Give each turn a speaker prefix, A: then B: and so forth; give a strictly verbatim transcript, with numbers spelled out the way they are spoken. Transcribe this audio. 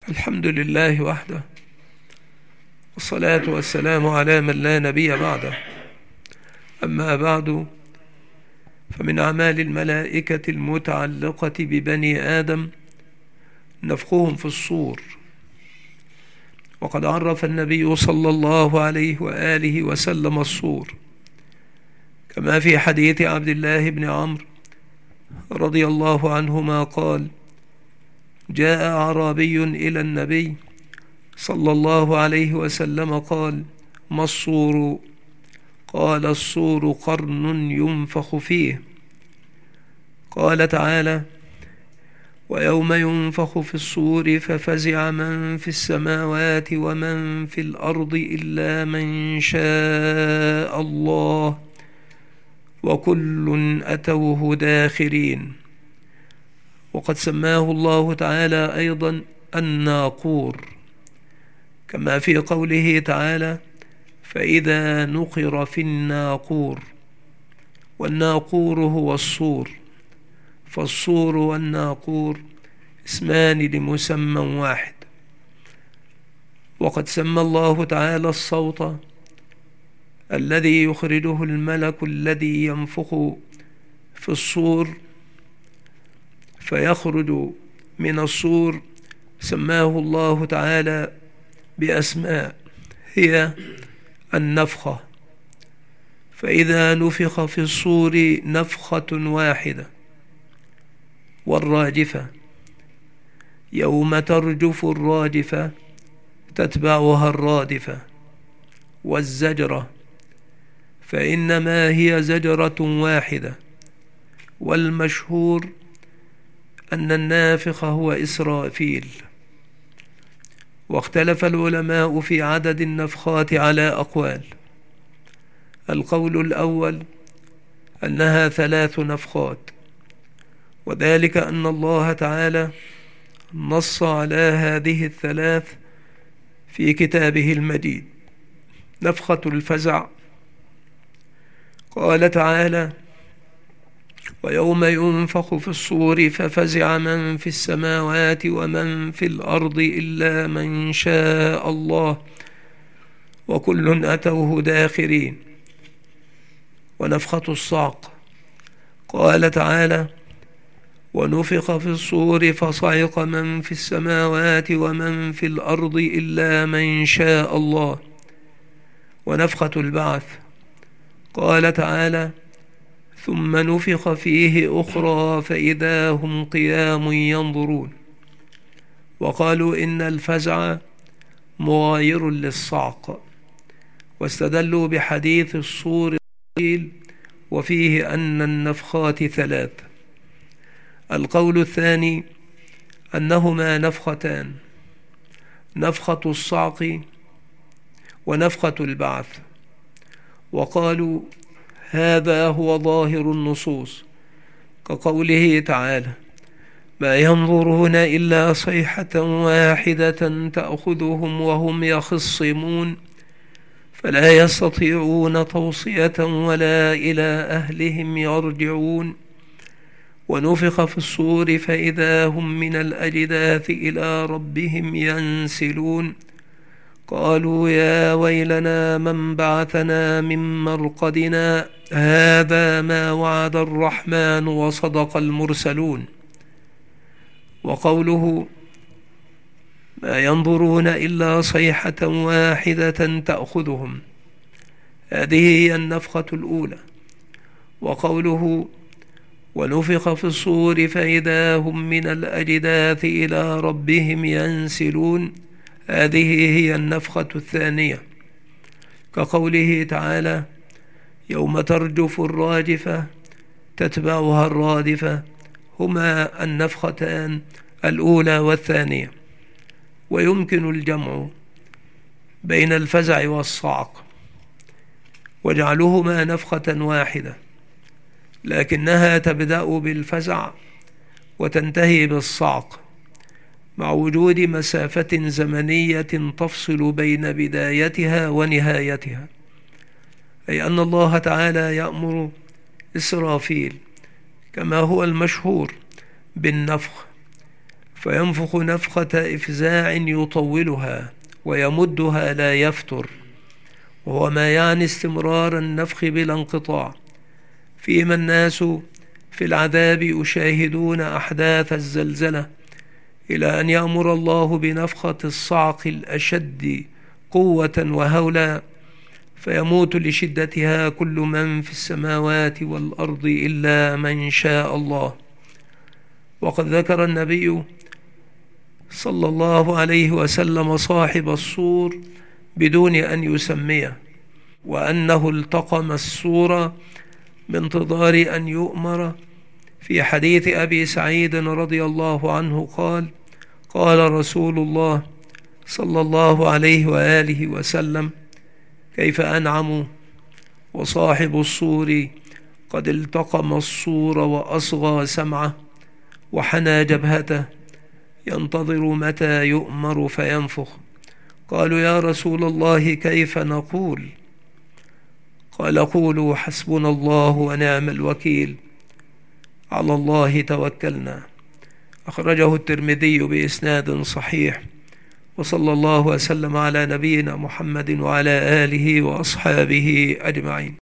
A: الحمد لله وحده، والصلاة والسلام على من لا نبي بعده. أما بعد، فمن أعمال الملائكة المتعلقة ببني آدم نفخهم في الصور. وقد عرف النبي صلى الله عليه وآله وسلم الصور، كما في حديث عبد الله بن عمرو رضي الله عنهما قال: جاء أعرابي إلى النبي صلى الله عليه وسلم قال: ما الصور؟ قال: الصور قرن ينفخ فيه. قال تعالى: ويوم ينفخ في الصور ففزع من في السماوات ومن في الأرض إلا من شاء الله وكل أتوه داخرين. وقد سماه الله تعالى أيضا الناقور، كما في قوله تعالى: فإذا نقر في الناقور. والناقور هو الصور، فالصور والناقور اسمان لمسمى واحد. وقد سمى الله تعالى الصوت الذي يخرجه الملك الذي ينفخ في الصور فيخرج من الصور، سماه الله تعالى بأسماء هي النفخة. فإذا نفخ في الصور نفخة واحدة، والراجفة يوم ترجف الراجفة تتبعها الرادفة، والزجرة فإنما هي زجرة واحدة. والمشهور أن النافخ هو إسرافيل. واختلف العلماء في عدد النفخات على أقوال. القول الأول أنها ثلاث نفخات، وذلك أن الله تعالى نص على هذه الثلاث في كتابه المجيد. نفخة الفزع، قال تعالى: ويوم ينفخ في الصور ففزع من في السماوات ومن في الأرض إلا من شاء الله وكل أتوه داخرين. ونفخة الصعق، قال تعالى: ونفخ في الصور فصعق من في السماوات ومن في الأرض إلا من شاء الله. ونفخة البعث، قال تعالى: ثم نفخ فيه أخرى فإذا هم قيام ينظرون. وقالوا إن الفزع مغاير للصعق، واستدلوا بحديث الصور وفيه أن النفخات ثلاث. القول الثاني أنهما نفختان، نفخة الصعق ونفخة البعث. وقالوا هذا هو ظاهر النصوص، كقوله تعالى: ما ينظرون إلا صيحة واحدة تأخذهم وهم يخصمون فلا يستطيعون توصية ولا إلى أهلهم يرجعون. ونفخ في الصور فإذا هم من الأجداث إلى ربهم ينسلون. قالوا يا ويلنا من بعثنا من مرقدنا هذا ما وعد الرحمن وصدق المرسلون. وقوله ما ينظرون إلا صيحة واحدة تأخذهم، هذه هي النفخة الأولى. وقوله ونفخ في الصور فإذا هم من الأجداث إلى ربهم ينسلون، هذه هي النفخة الثانية، كقوله تعالى: يوم ترجف الراجفة تتبعها الرادفة. هما النفختان الأولى والثانية. ويمكن الجمع بين الفزع والصعق وجعلهما نفخة واحدة، لكنها تبدأ بالفزع وتنتهي بالصعق، مع وجود مسافة زمنية تفصل بين بدايتها ونهايتها. أي أن الله تعالى يأمر إسرافيل كما هو المشهور بالنفخ، فينفخ نفخة إفزاع يطولها ويمدها لا يفتر، وهو ما يعني استمرار النفخ بلا انقطاع، فيما الناس في العذاب يشاهدون أحداث الزلزلة، إلى أن يأمر الله بنفخة الصعق الأشد قوة وهولا، فيموت لشدتها كل من في السماوات والأرض إلا من شاء الله. وقد ذكر النبي صلى الله عليه وسلم صاحب الصور بدون أن يسميه، وأنه التقم الصور بانتظار أن يؤمر. في حديث أبي سعيد رضي الله عنه قال: قال رسول الله صلى الله عليه وآله وسلم: كيف أنعم وصاحب الصور قد التقم الصور وأصغى سمعه وحنى جبهته، ينتظر متى يؤمر فينفخ. قالوا: يا رسول الله كيف نقول؟ قال: قولوا حسبنا الله ونعم الوكيل، على الله توكلنا. أخرجه الترمذي بإسناد صحيح. وصلى الله وسلم على نبينا محمد وعلى آله وأصحابه أجمعين.